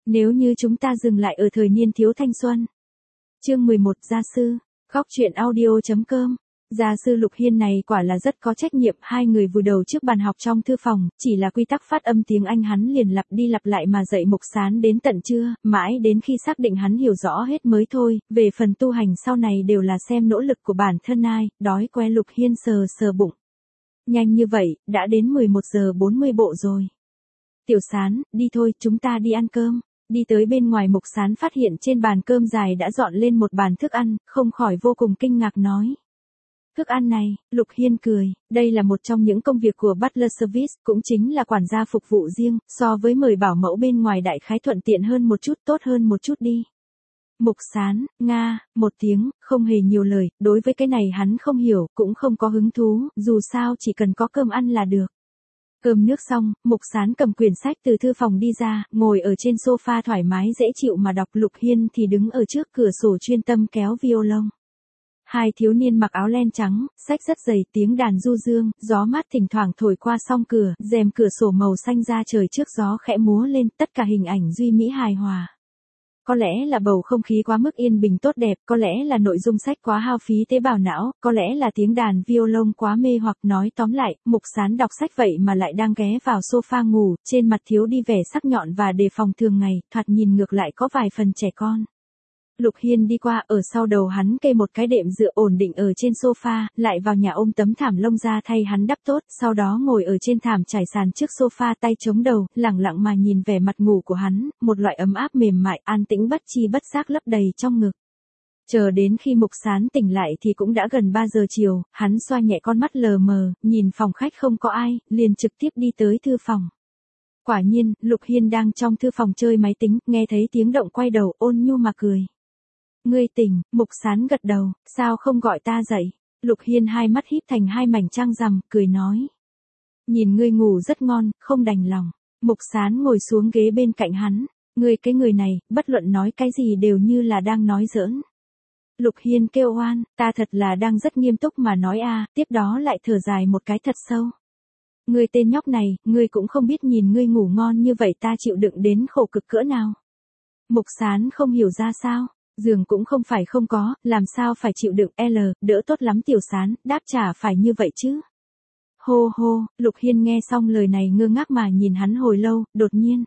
Nếu như chúng ta dừng lại ở thời niên thiếu thanh xuân. Chương 11 Gia sư. Góc truyện audio.com. Gia sư Lục Hiên này quả là rất có trách nhiệm, hai người vùi đầu trước bàn học trong thư phòng, chỉ là quy tắc phát âm tiếng Anh hắn liền lặp đi lặp lại mà dạy Mục Sán đến tận trưa, mãi đến khi xác định hắn hiểu rõ hết mới thôi, về phần tu hành sau này đều là xem nỗ lực của bản thân ai, đói que Lục Hiên sờ sờ bụng. Nhanh như vậy, đã đến 11 giờ 40 bộ rồi. Tiểu Sán, đi thôi, chúng ta đi ăn cơm. Đi tới bên ngoài Mục Sán phát hiện trên bàn cơm dài đã dọn lên một bàn thức ăn, không khỏi vô cùng kinh ngạc nói. Thức ăn này, Lục Hiên cười, đây là một trong những công việc của Butler Service, cũng chính là quản gia phục vụ riêng, so với mời bảo mẫu bên ngoài đại khái thuận tiện hơn một chút, tốt hơn một chút đi. Mục Sán, Nga, một tiếng, không hề nhiều lời, đối với cái này hắn không hiểu, cũng không có hứng thú, dù sao chỉ cần có cơm ăn là được. Cơm nước xong, Mục Sán cầm quyển sách từ thư phòng đi ra, ngồi ở trên sofa thoải mái dễ chịu mà đọc. Lục Hiên thì đứng ở trước cửa sổ chuyên tâm kéo violon. Hai thiếu niên mặc áo len trắng, sách rất dày, tiếng đàn du dương, gió mát thỉnh thoảng thổi qua song cửa, rèm cửa sổ màu xanh da trời trước gió khẽ múa lên, tất cả hình ảnh duy mỹ hài hòa. Có lẽ là bầu không khí quá mức yên bình tốt đẹp, có lẽ là nội dung sách quá hao phí tế bào não, có lẽ là tiếng đàn violon quá mê hoặc. Nói tóm lại, Mục Sán đọc sách vậy mà lại đang ghé vào sofa ngủ, trên mặt thiếu đi vẻ sắc nhọn và đề phòng thường ngày, thoạt nhìn ngược lại có vài phần trẻ con. Lục Hiên đi qua, ở sau đầu hắn kê một cái đệm dựa ổn định ở trên sofa, lại vào nhà ôm tấm thảm lông ra thay hắn đắp tốt, sau đó ngồi ở trên thảm trải sàn trước sofa tay chống đầu, lẳng lặng mà nhìn vẻ mặt ngủ của hắn, một loại ấm áp mềm mại, an tĩnh bất chi bất giác lấp đầy trong ngực. Chờ đến khi Mục Sán tỉnh lại thì cũng đã gần 3 giờ chiều, hắn xoa nhẹ con mắt lờ mờ, nhìn phòng khách không có ai, liền trực tiếp đi tới thư phòng. Quả nhiên, Lục Hiên đang trong thư phòng chơi máy tính, nghe thấy tiếng động quay đầu, ôn nhu mà cười. Ngươi tỉnh, Mục Sán gật đầu, sao không gọi ta dậy? Lục Hiên hai mắt híp thành hai mảnh trăng rằm, cười nói. Nhìn ngươi ngủ rất ngon, không đành lòng. Mục Sán ngồi xuống ghế bên cạnh hắn. Ngươi cái người này, bất luận nói cái gì đều như là đang nói giỡn. Lục Hiên kêu oan, ta thật là đang rất nghiêm túc mà nói a, tiếp đó lại thở dài một cái thật sâu. Ngươi tên nhóc này, ngươi cũng không biết nhìn ngươi ngủ ngon như vậy ta chịu đựng đến khổ cực cỡ nào. Mục Sán không hiểu ra sao. Giường cũng không phải không có, làm sao phải chịu đựng đỡ tốt lắm Tiểu Sán, đáp trả phải như vậy chứ. Hô hô, Lục Hiên nghe xong lời này ngơ ngác mà nhìn hắn hồi lâu, đột nhiên.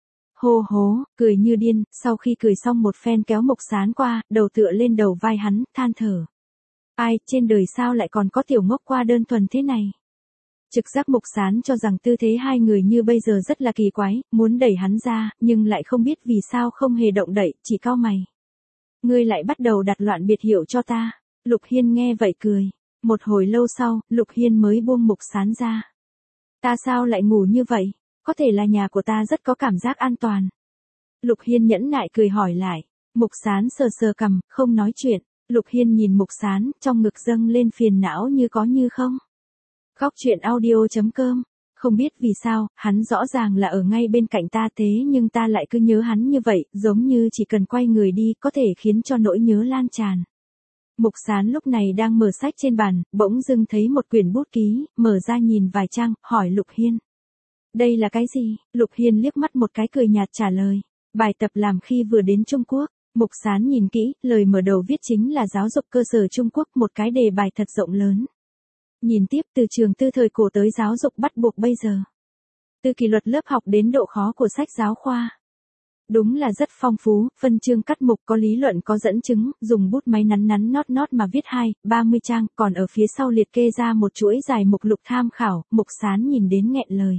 Hô hố, cười như điên, sau khi cười xong một phen kéo Mục Sán qua, đầu tựa lên đầu vai hắn, than thở. Ai, trên đời sao lại còn có tiểu ngốc qua đơn thuần thế này. Trực giác Mục Sán cho rằng tư thế hai người như bây giờ rất là kỳ quái, muốn đẩy hắn ra, nhưng lại không biết vì sao không hề động đậy, chỉ cau mày. Ngươi lại bắt đầu đặt loạn biệt hiệu cho ta. Lục Hiên nghe vậy cười. Một hồi lâu sau, Lục Hiên mới buông Mục Sán ra. Ta sao lại ngủ như vậy? Có thể là nhà của ta rất có cảm giác an toàn. Lục Hiên nhẫn nại cười hỏi lại. Mục Sán sờ sờ cằm, không nói chuyện. Lục Hiên nhìn Mục Sán, trong ngực dâng lên phiền não như có như không. Góc truyện audio.com. Không biết vì sao, hắn rõ ràng là ở ngay bên cạnh ta thế nhưng ta lại cứ nhớ hắn như vậy, giống như chỉ cần quay người đi có thể khiến cho nỗi nhớ lan tràn. Mục Sán lúc này đang mở sách trên bàn, bỗng dưng thấy một quyển bút ký, mở ra nhìn vài trang, hỏi Lục Hiên. Đây là cái gì? Lục Hiên liếc mắt một cái cười nhạt trả lời. Bài tập làm khi vừa đến Trung Quốc. Mục Sán nhìn kỹ, lời mở đầu viết chính là giáo dục cơ sở Trung Quốc, một cái đề bài thật rộng lớn. Nhìn tiếp từ trường tư thời cổ tới giáo dục bắt buộc bây giờ. Từ kỷ luật lớp học đến độ khó của sách giáo khoa. Đúng là rất phong phú, phân chương cắt mục có lý luận có dẫn chứng, dùng bút máy nắn nắn nót nót mà viết 30 trang, còn ở phía sau liệt kê ra một chuỗi dài mục lục tham khảo. Mục Sán nhìn đến nghẹn lời.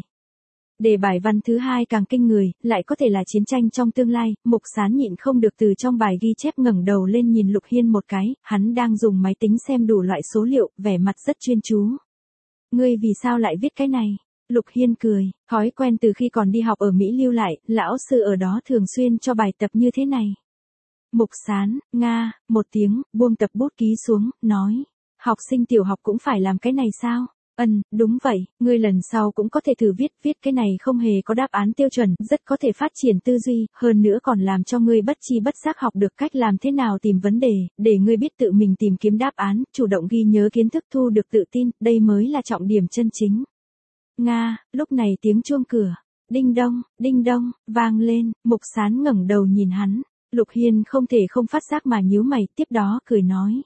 Đề bài văn thứ hai càng kinh người, lại có thể là chiến tranh trong tương lai. Mục Sán nhịn không được từ trong bài ghi chép ngẩng đầu lên nhìn Lục Hiên một cái, hắn đang dùng máy tính xem đủ loại số liệu, vẻ mặt rất chuyên chú. Ngươi vì sao lại viết cái này? Lục Hiên cười, thói quen từ khi còn đi học ở Mỹ lưu lại, lão sư ở đó thường xuyên cho bài tập như thế này. Mục Sán, Nga, một tiếng, buông tập bút ký xuống, nói, học sinh tiểu học cũng phải làm cái này sao? Đúng vậy, ngươi lần sau cũng có thể thử viết cái này không hề có đáp án tiêu chuẩn, rất có thể phát triển tư duy, hơn nữa còn làm cho ngươi bất chi bất giác học được cách làm thế nào tìm vấn đề, để ngươi biết tự mình tìm kiếm đáp án, chủ động ghi nhớ kiến thức thu được tự tin, đây mới là trọng điểm chân chính. Nga, lúc này tiếng chuông cửa. đinh đông, vang lên, Mục Sán ngẩng đầu nhìn hắn, Lục Hiên không thể không phát giác mà nhíu mày, tiếp đó cười nói.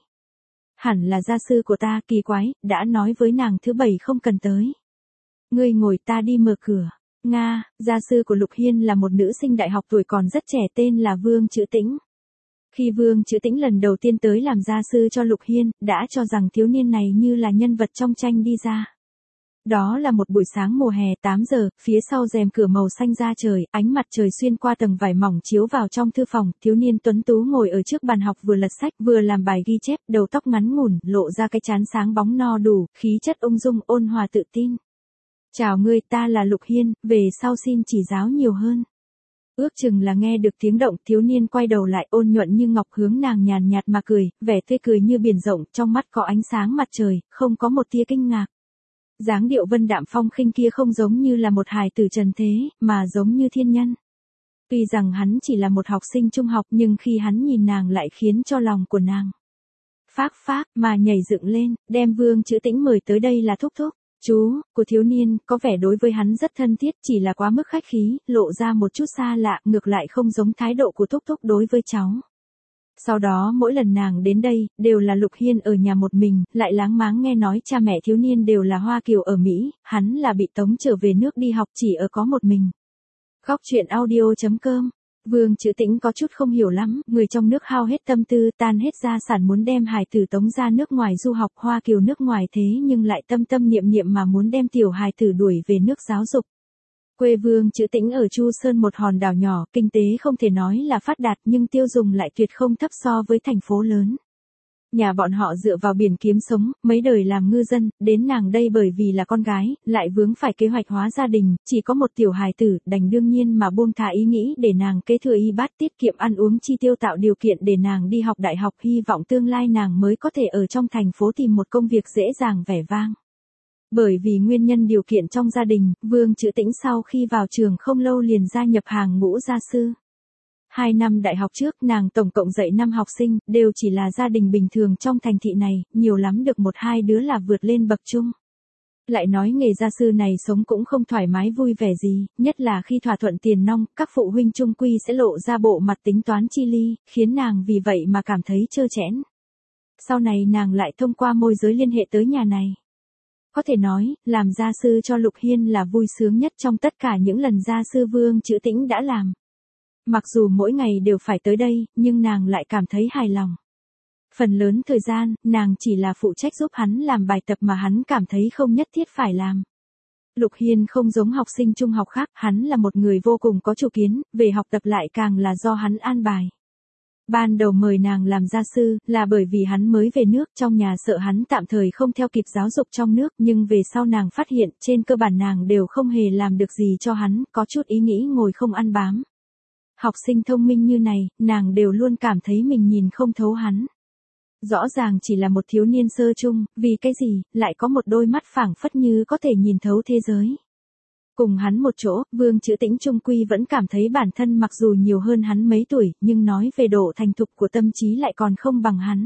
Hẳn là gia sư của ta, kỳ quái, đã nói với nàng thứ bảy không cần tới. Ngươi ngồi, ta đi mở cửa. Nga, gia sư của Lục Hiên là một nữ sinh đại học tuổi còn rất trẻ tên là Vương Trữ Tĩnh. Khi Vương Trữ Tĩnh lần đầu tiên tới làm gia sư cho Lục Hiên, đã cho rằng thiếu niên này như là nhân vật trong tranh đi ra. Đó là một buổi sáng mùa hè 8 giờ, phía sau rèm cửa màu xanh da trời, ánh mặt trời xuyên qua tầng vải mỏng chiếu vào trong thư phòng, thiếu niên tuấn tú ngồi ở trước bàn học vừa lật sách vừa làm bài ghi chép, đầu tóc ngắn ngủn, lộ ra cái trán sáng bóng no đủ, khí chất ung dung, ôn hòa tự tin. Chào ngươi, ta là Lục Hiên, về sau xin chỉ giáo nhiều hơn. Ước chừng là nghe được tiếng động, thiếu niên quay đầu lại ôn nhuận như ngọc hướng nàng nhàn nhạt mà cười, vẻ tươi cười như biển rộng, trong mắt có ánh sáng mặt trời, không có một tia kinh ngạc. Dáng điệu vân đạm phong khinh kia không giống như là một hài tử trần thế, mà giống như thiên nhân. Tuy rằng hắn chỉ là một học sinh trung học nhưng khi hắn nhìn nàng lại khiến cho lòng của nàng phác mà nhảy dựng lên, đem Vương Trữ Tĩnh mời tới đây là thúc thúc. Chú, của thiếu niên, có vẻ đối với hắn rất thân thiết, chỉ là quá mức khách khí, lộ ra một chút xa lạ, ngược lại không giống thái độ của thúc thúc đối với cháu. Sau đó mỗi lần nàng đến đây, đều là Lục Hiên ở nhà một mình, lại láng máng nghe nói cha mẹ thiếu niên đều là Hoa Kiều ở Mỹ, hắn là bị tống trở về nước đi học chỉ ở có một mình. Góc truyện audio.com. Vương Trữ Tĩnh có chút không hiểu lắm, người trong nước hao hết tâm tư, tan hết gia sản muốn đem hài tử tống ra nước ngoài du học, Hoa Kiều nước ngoài thế nhưng lại tâm tâm niệm niệm mà muốn đem tiểu hài tử đuổi về nước giáo dục. Quê Vương Trữ Tĩnh ở Chu Sơn một hòn đảo nhỏ, kinh tế không thể nói là phát đạt nhưng tiêu dùng lại tuyệt không thấp so với thành phố lớn. Nhà bọn họ dựa vào biển kiếm sống, mấy đời làm ngư dân, đến nàng đây bởi vì là con gái, lại vướng phải kế hoạch hóa gia đình, chỉ có một tiểu hài tử, đành đương nhiên mà buông thả ý nghĩ để nàng kế thừa y bát tiết kiệm ăn uống chi tiêu tạo điều kiện để nàng đi học đại học, hy vọng tương lai nàng mới có thể ở trong thành phố tìm một công việc dễ dàng vẻ vang. Bởi vì nguyên nhân điều kiện trong gia đình, Vương Trữ Tĩnh sau khi vào trường không lâu liền gia nhập hàng ngũ gia sư. 2 năm đại học trước nàng tổng cộng dạy 5 học sinh, đều chỉ là gia đình bình thường trong thành thị này, nhiều lắm được 1-2 đứa là vượt lên bậc trung. Lại nói nghề gia sư này sống cũng không thoải mái vui vẻ gì, nhất là khi thỏa thuận tiền nong, các phụ huynh chung quy sẽ lộ ra bộ mặt tính toán chi ly, khiến nàng vì vậy mà cảm thấy trơ trẽn. Sau này nàng lại thông qua môi giới liên hệ tới nhà này. Có thể nói, làm gia sư cho Lục Hiên là vui sướng nhất trong tất cả những lần gia sư Vương Trữ Tĩnh đã làm. Mặc dù mỗi ngày đều phải tới đây, nhưng nàng lại cảm thấy hài lòng. Phần lớn thời gian, nàng chỉ là phụ trách giúp hắn làm bài tập mà hắn cảm thấy không nhất thiết phải làm. Lục Hiên không giống học sinh trung học khác, hắn là một người vô cùng có chủ kiến, về học tập lại càng là do hắn an bài. Ban đầu mời nàng làm gia sư, là bởi vì hắn mới về nước, trong nhà sợ hắn tạm thời không theo kịp giáo dục trong nước, nhưng về sau nàng phát hiện, trên cơ bản nàng đều không hề làm được gì cho hắn, có chút ý nghĩ ngồi không ăn bám. Học sinh thông minh như này, nàng đều luôn cảm thấy mình nhìn không thấu hắn. Rõ ràng chỉ là một thiếu niên sơ trung, vì cái gì, lại có một đôi mắt phảng phất như có thể nhìn thấu thế giới. Cùng hắn một chỗ, Vương Trữ Tĩnh trung quy vẫn cảm thấy bản thân mặc dù nhiều hơn hắn mấy tuổi, nhưng nói về độ thành thục của tâm trí lại còn không bằng hắn.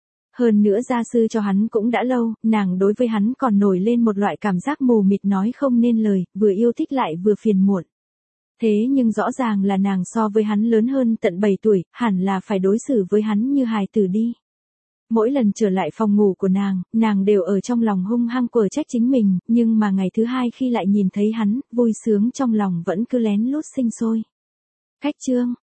Hơn nữa gia sư cho hắn cũng đã lâu, nàng đối với hắn còn nổi lên một loại cảm giác mù mịt nói không nên lời, vừa yêu thích lại vừa phiền muộn. Thế nhưng rõ ràng là nàng so với hắn lớn hơn tận 7 tuổi, hẳn là phải đối xử với hắn như hài tử đi. Mỗi lần trở lại phòng ngủ của nàng đều ở trong lòng hung hăng quở trách chính mình, nhưng mà ngày thứ hai khi lại nhìn thấy hắn, vui sướng trong lòng vẫn cứ lén lút sinh sôi. Khách chương.